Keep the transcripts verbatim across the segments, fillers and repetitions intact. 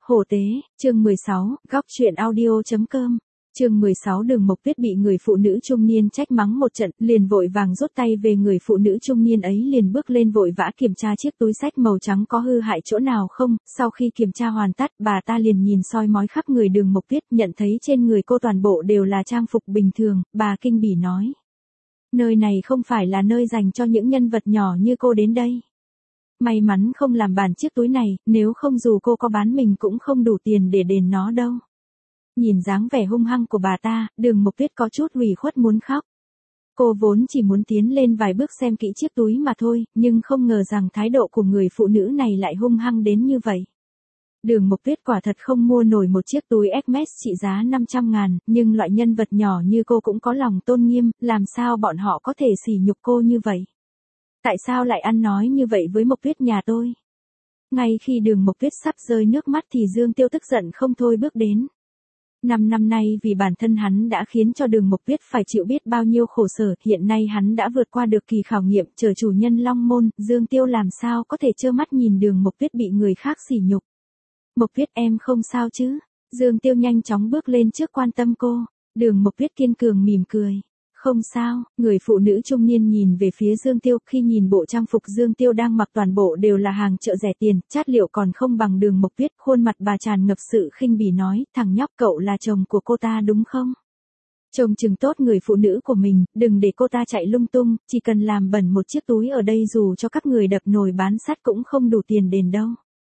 Hổ tế, chương mười sáu, góc truyện audio.com. Chương mười sáu Đường Mộc Tuyết bị người phụ nữ trung niên trách mắng một trận, liền vội vàng rút tay về. Người phụ nữ trung niên ấy liền bước lên vội vã kiểm tra chiếc túi xách màu trắng có hư hại chỗ nào không. Sau khi kiểm tra hoàn tất, bà ta liền nhìn soi mói khắp người Đường Mộc Tuyết, nhận thấy trên người cô toàn bộ đều là trang phục bình thường, bà kinh bỉ nói: nơi này không phải là nơi dành cho những nhân vật nhỏ như cô đến đây. May mắn không làm bẩn chiếc túi này, nếu không dù cô có bán mình cũng không đủ tiền để đền nó đâu. Nhìn dáng vẻ hung hăng của bà ta, Đường Mộc Tuyết có chút ủy khuất muốn khóc. Cô vốn chỉ muốn tiến lên vài bước xem kỹ chiếc túi mà thôi, nhưng không ngờ rằng thái độ của người phụ nữ này lại hung hăng đến như vậy. Đường Mộc Tuyết quả thật không mua nổi một chiếc túi Hermes trị giá năm trăm ngàn, nhưng loại nhân vật nhỏ như cô cũng có lòng tôn nghiêm, làm sao bọn họ có thể sỉ nhục cô như vậy? Tại sao lại ăn nói như vậy với Mộc Tuyết nhà tôi? Ngay khi Đường Mộc Tuyết sắp rơi nước mắt thì Dương Tiêu tức giận không thôi bước đến. Năm năm nay vì bản thân hắn đã khiến cho Đường Mộc Tuyết phải chịu biết bao nhiêu khổ sở, hiện nay hắn đã vượt qua được kỳ khảo nghiệm trở chủ nhân Long Môn, Dương Tiêu làm sao có thể trơ mắt nhìn Đường Mộc Tuyết bị người khác sỉ nhục. Mộc Tuyết em không sao chứ? Dương Tiêu nhanh chóng bước lên trước quan tâm cô. Đường Mộc Tuyết kiên cường mỉm cười. Không sao, người phụ nữ trung niên nhìn về phía Dương Tiêu, khi nhìn bộ trang phục Dương Tiêu đang mặc toàn bộ đều là hàng chợ rẻ tiền, chất liệu còn không bằng Đường Mộc Tuyết, khuôn mặt bà tràn ngập sự khinh bỉ nói: thằng nhóc cậu là chồng của cô ta đúng không? Trông chừng tốt người phụ nữ của mình, đừng để cô ta chạy lung tung, chỉ cần làm bẩn một chiếc túi ở đây dù cho các người đập nồi bán sắt cũng không đủ tiền đền đâu.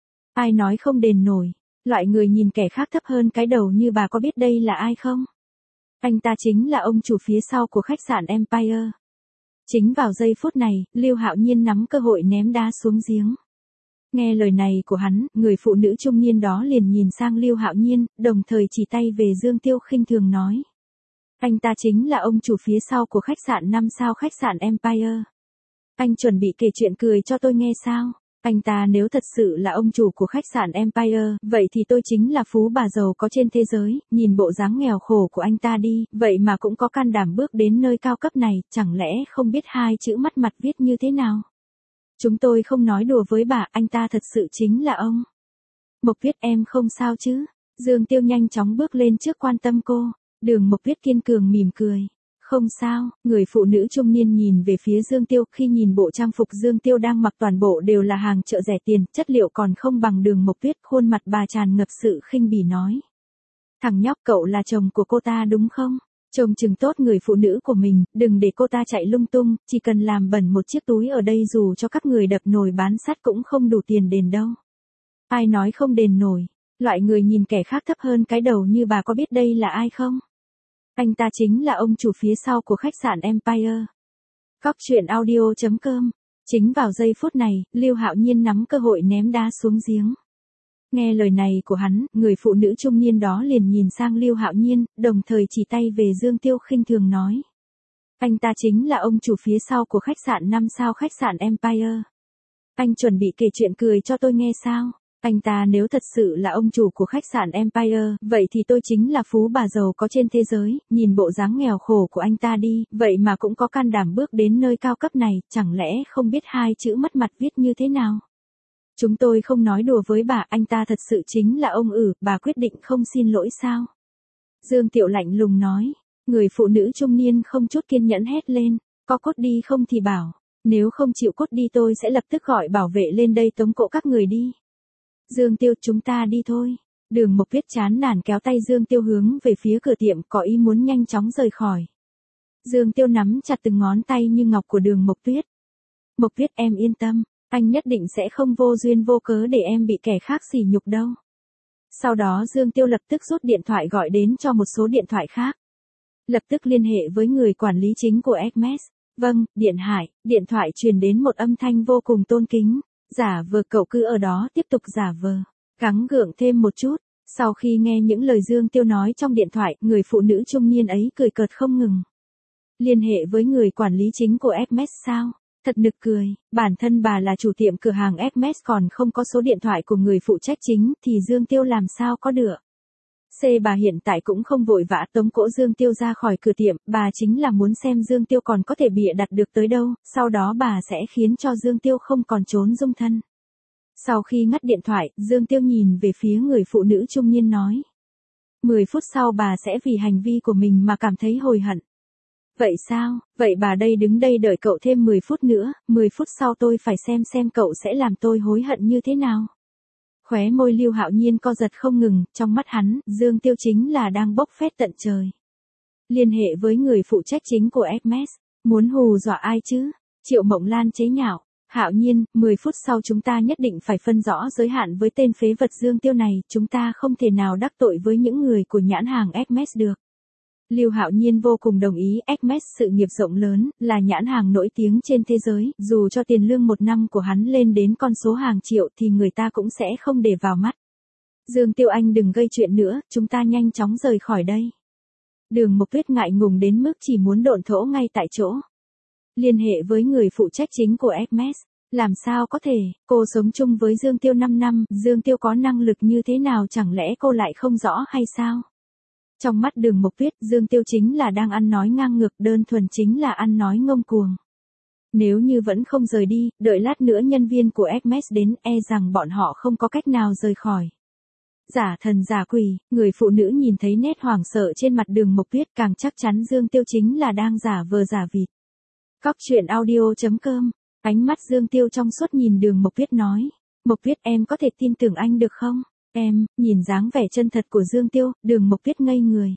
Ai nói không đền nổi? Loại người nhìn kẻ khác thấp hơn cái đầu như bà có biết đây là ai không? Anh ta chính là ông chủ phía sau của khách sạn Empire. Chính vào giây phút này, Lưu Hạo Nhiên nắm cơ hội ném đá xuống giếng. Nghe lời này của hắn, người phụ nữ trung niên đó liền nhìn sang Lưu Hạo Nhiên, đồng thời chỉ tay về Dương Tiêu khinh thường nói: anh ta chính là ông chủ phía sau của khách sạn năm sao khách sạn Empire. Anh chuẩn bị kể chuyện cười cho tôi nghe sao? Anh ta nếu thật sự là ông chủ của khách sạn Empire, vậy thì tôi chính là phú bà giàu có trên thế giới, nhìn bộ dáng nghèo khổ của anh ta đi, vậy mà cũng có can đảm bước đến nơi cao cấp này, chẳng lẽ không biết hai chữ mắt mặt viết như thế nào? Chúng tôi không nói đùa với bà, anh ta thật sự chính là ông. Mộc Tuyết em không sao chứ? Dương Tiêu nhanh chóng bước lên trước quan tâm cô. Đường Mộc Tuyết kiên cường mỉm cười. Không sao, người phụ nữ trung niên nhìn về phía Dương Tiêu, khi nhìn bộ trang phục Dương Tiêu đang mặc toàn bộ đều là hàng chợ rẻ tiền, chất liệu còn không bằng Đường Mộc Tuyết, khuôn mặt bà tràn ngập sự khinh bỉ nói: thằng nhóc cậu là chồng của cô ta đúng không? Trông chừng tốt người phụ nữ của mình, đừng để cô ta chạy lung tung, chỉ cần làm bẩn một chiếc túi ở đây dù cho các người đập nồi bán sắt cũng không đủ tiền đền đâu. Ai nói không đền nổi? Loại người nhìn kẻ khác thấp hơn cái đầu như bà có biết đây là ai không? Anh ta chính là ông chủ phía sau của khách sạn Empire. Góc truyện audio.com. Chính vào giây phút này, Lưu Hạo Nhiên nắm cơ hội ném đá xuống giếng. Nghe lời này của hắn, người phụ nữ trung niên đó liền nhìn sang Lưu Hạo Nhiên, đồng thời chỉ tay về Dương Tiêu khinh thường nói: anh ta chính là ông chủ phía sau của khách sạn năm sao khách sạn Empire. Anh chuẩn bị kể chuyện cười cho tôi nghe sao? Anh ta nếu thật sự là ông chủ của khách sạn Empire, vậy thì tôi chính là phú bà giàu có trên thế giới, nhìn bộ dáng nghèo khổ của anh ta đi, vậy mà cũng có can đảm bước đến nơi cao cấp này, chẳng lẽ không biết hai chữ mất mặt viết như thế nào? Chúng tôi không nói đùa với bà, anh ta thật sự chính là ông ử, bà quyết định không xin lỗi sao? Dương Tiểu lạnh lùng nói. Người phụ nữ trung niên không chút kiên nhẫn hét lên: có cốt đi không thì bảo, nếu không chịu cốt đi tôi sẽ lập tức gọi bảo vệ lên đây tống cổ các người đi. Dương Tiêu, chúng ta đi thôi. Đường Mộc Tuyết chán nản kéo tay Dương Tiêu hướng về phía cửa tiệm, có ý muốn nhanh chóng rời khỏi. Dương Tiêu nắm chặt từng ngón tay như ngọc của Đường Mộc Tuyết. Mộc Tuyết em yên tâm, anh nhất định sẽ không vô duyên vô cớ để em bị kẻ khác sỉ nhục đâu. Sau đó Dương Tiêu lập tức rút điện thoại gọi đến cho một số điện thoại khác. Lập tức liên hệ với người quản lý chính của Hermes. Vâng, Điện Hải, điện thoại truyền đến một âm thanh vô cùng tôn kính. Giả vờ cậu cứ ở đó tiếp tục giả vờ. Gắng gượng thêm một chút. Sau khi nghe những lời Dương Tiêu nói trong điện thoại, người phụ nữ trung niên ấy cười cợt không ngừng. Liên hệ với người quản lý chính của Hermes sao? Thật nực cười, bản thân bà là chủ tiệm cửa hàng Hermes còn không có số điện thoại của người phụ trách chính thì Dương Tiêu làm sao có được. C bà hiện tại cũng không vội vã tống cổ Dương Tiêu ra khỏi cửa tiệm, bà chính là muốn xem Dương Tiêu còn có thể bịa đặt được tới đâu, sau đó bà sẽ khiến cho Dương Tiêu không còn trốn dung thân. Sau khi ngắt điện thoại, Dương Tiêu nhìn về phía người phụ nữ trung niên nói. mười phút sau bà sẽ vì hành vi của mình mà cảm thấy hối hận. Vậy sao, vậy bà đây đứng đây đợi cậu thêm mười phút nữa, mười phút sau tôi phải xem xem cậu sẽ làm tôi hối hận như thế nào. Khóe môi Lưu Hạo Nhiên co giật không ngừng, trong mắt hắn, Dương Tiêu chính là đang bốc phét tận trời. Liên hệ với người phụ trách chính của Hermes, muốn hù dọa ai chứ? Triệu Mộng Lan chế nhạo. Hạo Nhiên, mười phút sau chúng ta nhất định phải phân rõ giới hạn với tên phế vật Dương Tiêu này, chúng ta không thể nào đắc tội với những người của nhãn hàng Hermes được. Lưu Hạo Nhiên vô cùng đồng ý, Hermes sự nghiệp rộng lớn, là nhãn hàng nổi tiếng trên thế giới, dù cho tiền lương một năm của hắn lên đến con số hàng triệu thì người ta cũng sẽ không để vào mắt. Dương Tiêu anh đừng gây chuyện nữa, chúng ta nhanh chóng rời khỏi đây. Đường Mộc Tuyết ngại ngùng đến mức chỉ muốn độn thổ ngay tại chỗ. Liên hệ với người phụ trách chính của Hermes. Làm sao có thể, cô sống chung với Dương Tiêu năm năm, Dương Tiêu có năng lực như thế nào chẳng lẽ cô lại không rõ hay sao? Trong mắt Đường Mộc Tuyết, Dương Tiêu chính là đang ăn nói ngang ngược, đơn thuần chính là ăn nói ngông cuồng. Nếu như vẫn không rời đi, đợi lát nữa nhân viên của Hermes đến, e rằng bọn họ không có cách nào rời khỏi. Giả thần giả quỷ, người phụ nữ nhìn thấy nét hoảng sợ trên mặt Đường Mộc Tuyết càng chắc chắn Dương Tiêu chính là đang giả vờ giả vịt. Cóc truyện audio chấm com, ánh mắt Dương Tiêu trong suốt nhìn Đường Mộc Tuyết nói. Mộc Tuyết em có thể tin tưởng anh được không? Em, nhìn dáng vẻ chân thật của Dương Tiêu, Đường Mộc Tuyết ngây người.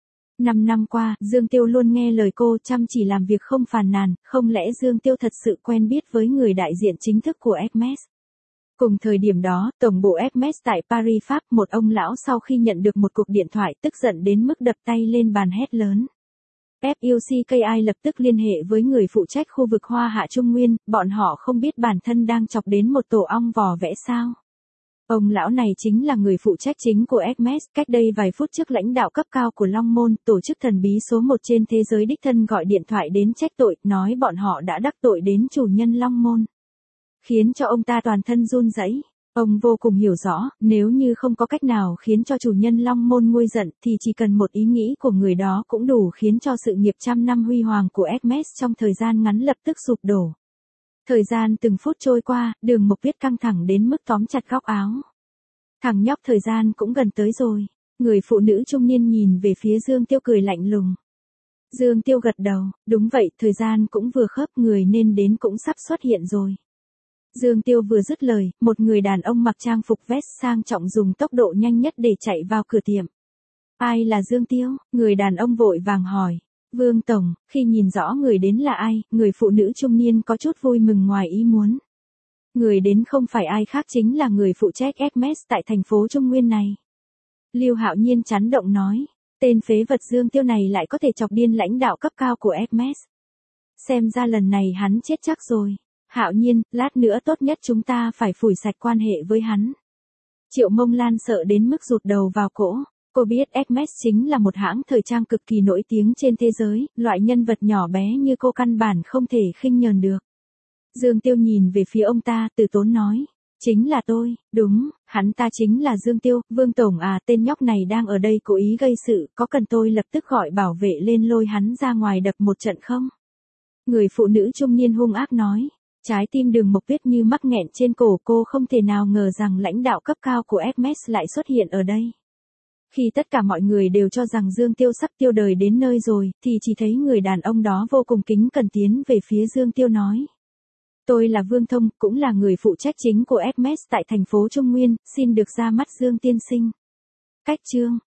Năm năm qua, Dương Tiêu luôn nghe lời cô, chăm chỉ làm việc không phàn nàn, không lẽ Dương Tiêu thật sự quen biết với người đại diện chính thức của Hermes? Cùng thời điểm đó, tổng bộ Hermes tại Paris Pháp, một ông lão sau khi nhận được một cuộc điện thoại tức giận đến mức đập tay lên bàn hét lớn. ép u xê ca i lập tức liên hệ với người phụ trách khu vực Hoa Hạ Trung Nguyên, bọn họ không biết bản thân đang chọc đến một tổ ong vò vẽ sao. Ông lão này chính là người phụ trách chính của Hermes, cách đây vài phút trước lãnh đạo cấp cao của Long Môn, tổ chức thần bí số một trên thế giới đích thân gọi điện thoại đến trách tội, nói bọn họ đã đắc tội đến chủ nhân Long Môn. Khiến cho ông ta toàn thân run rẩy. Ông vô cùng hiểu rõ, nếu như không có cách nào khiến cho chủ nhân Long Môn nguôi giận thì chỉ cần một ý nghĩ của người đó cũng đủ khiến cho sự nghiệp trăm năm huy hoàng của Hermes trong thời gian ngắn lập tức sụp đổ. Thời gian từng phút trôi qua, Đường Mộc Tuyết căng thẳng đến mức tóm chặt góc áo. Thằng nhóc thời gian cũng gần tới rồi. Người phụ nữ trung niên nhìn về phía Dương Tiêu cười lạnh lùng. Dương Tiêu gật đầu, đúng vậy, thời gian cũng vừa khớp, người nên đến cũng sắp xuất hiện rồi. Dương Tiêu vừa dứt lời, một người đàn ông mặc trang phục vest sang trọng dùng tốc độ nhanh nhất để chạy vào cửa tiệm. Ai là Dương Tiêu? Người đàn ông vội vàng hỏi. Vương Tổng, khi nhìn rõ người đến là ai, người phụ nữ trung niên có chút vui mừng ngoài ý muốn. Người đến không phải ai khác chính là người phụ trách Hermes tại thành phố Trung Nguyên này. Lưu Hạo Nhiên chấn động nói, tên phế vật Dương Tiêu này lại có thể chọc điên lãnh đạo cấp cao của Hermes. Xem ra lần này hắn chết chắc rồi. Hạo Nhiên, lát nữa tốt nhất chúng ta phải phủi sạch quan hệ với hắn. Triệu Mông Lan sợ đến mức rụt đầu vào cỗ. Cô biết Hermes chính là một hãng thời trang cực kỳ nổi tiếng trên thế giới, loại nhân vật nhỏ bé như cô căn bản không thể khinh nhờn được. Dương Tiêu nhìn về phía ông ta, từ tốn nói. Chính là tôi, đúng, hắn ta chính là Dương Tiêu, Vương Tổng à, tên nhóc này đang ở đây cố ý gây sự, có cần tôi lập tức gọi bảo vệ lên lôi hắn ra ngoài đập một trận không? Người phụ nữ trung niên hung ác nói. Trái tim Đường Mộc Tuyết như mắc nghẹn trên cổ, cô không thể nào ngờ rằng lãnh đạo cấp cao của Hermes lại xuất hiện ở đây. Khi tất cả mọi người đều cho rằng Dương Tiêu sắp tiêu đời đến nơi rồi, thì chỉ thấy người đàn ông đó vô cùng kính cẩn tiến về phía Dương Tiêu nói. Tôi là Vương Thông, cũng là người phụ trách chính của Hermes tại thành phố Trung Nguyên, xin được ra mắt Dương tiên sinh. Cách chương.